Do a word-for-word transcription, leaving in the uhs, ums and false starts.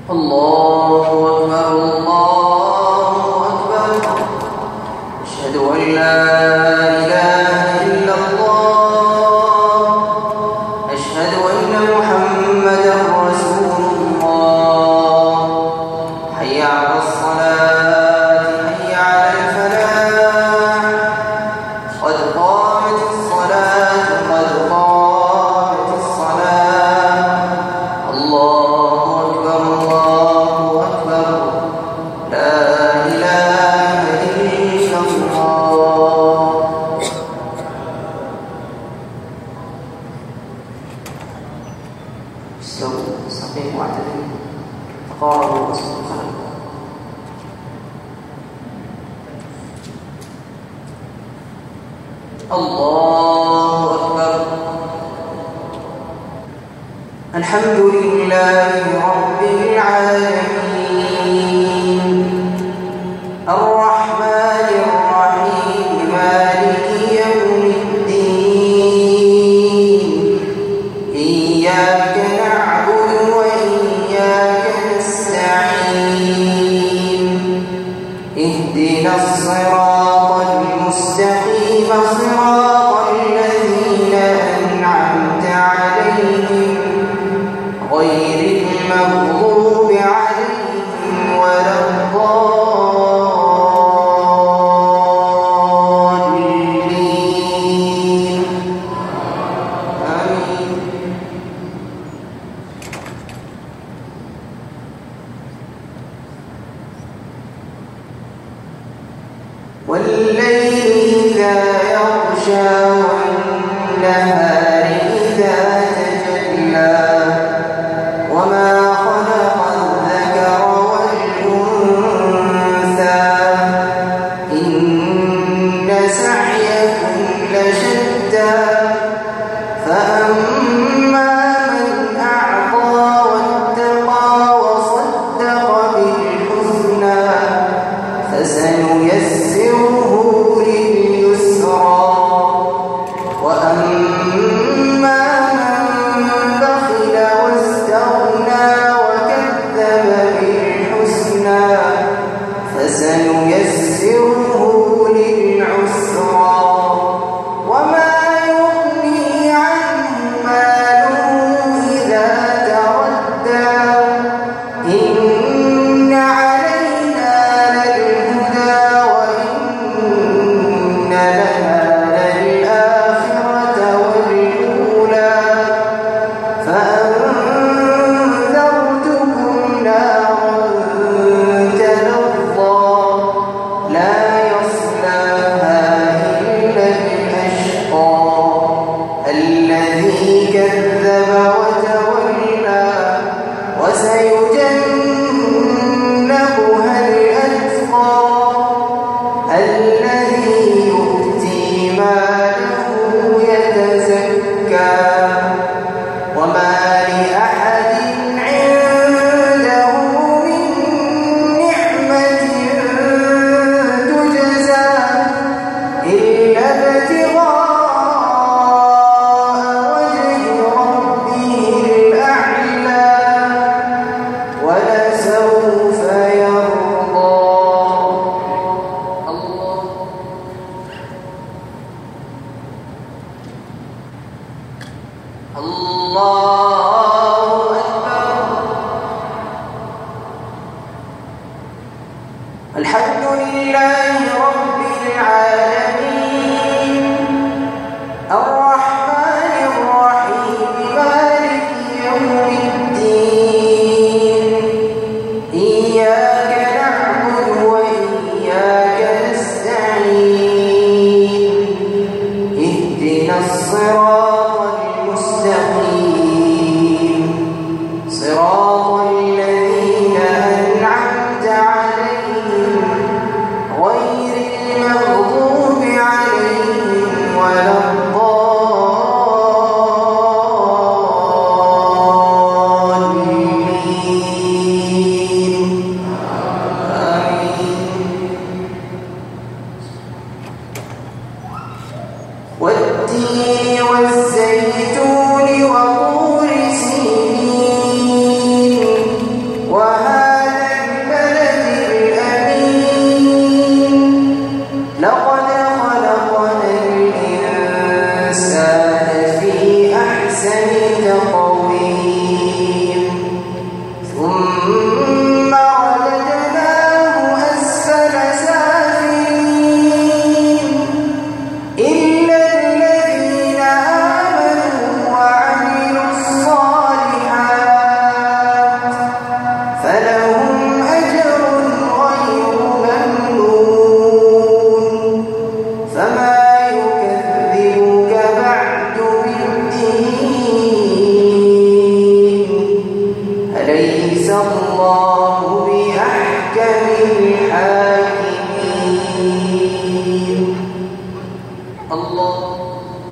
الله أكبر الله أكبر أشهد أن لا إله إلا الله أشهد أن محمدا رسول الله حي على الصلاة حي على الفلاح قد قامت الصلاة قد قامت الصلاة الله أكبر الله أكبر لا إله إلا الله. استووا استقيموا واعتدلوا تقاربوا واسلكوا الخلق. الله أكبر. الحمد لله رب العالمين الرحمن الرحيم مالك يوم الدين إياك نعبد وإياك نستعين اهدنا الصراط المستقيم صراط الذين أنعمت عليهم غير المغضوب عليهم ولا الضالين آمين. والليل إذا يغشى والنهار إذا تجلى وما خلق الذكر والأنثى إن سعيكم لشتى فأما من أعطى واتقى وصدق بالحسنى فسنيسره لليسرى وأما من بخل واستغنى وكذب بالحسنى فسنيسره للعسرى وما يغني عنه ماله إذا تردى إن علينا للهدى وإن لنا للآخرة والأولى فأنذرتكم نارا تلظى لا يصلاها إلا الأشقى الذي كذب وتولى وسيجنبها الأتقى الذي يؤتي ماله يتزكى وما لأحد عنده من نعمة تجزى إلا ابتغاء وجه ربه الأعلى ولسوف يرضى. الله الله أكبر. الحمد لله رب العالمين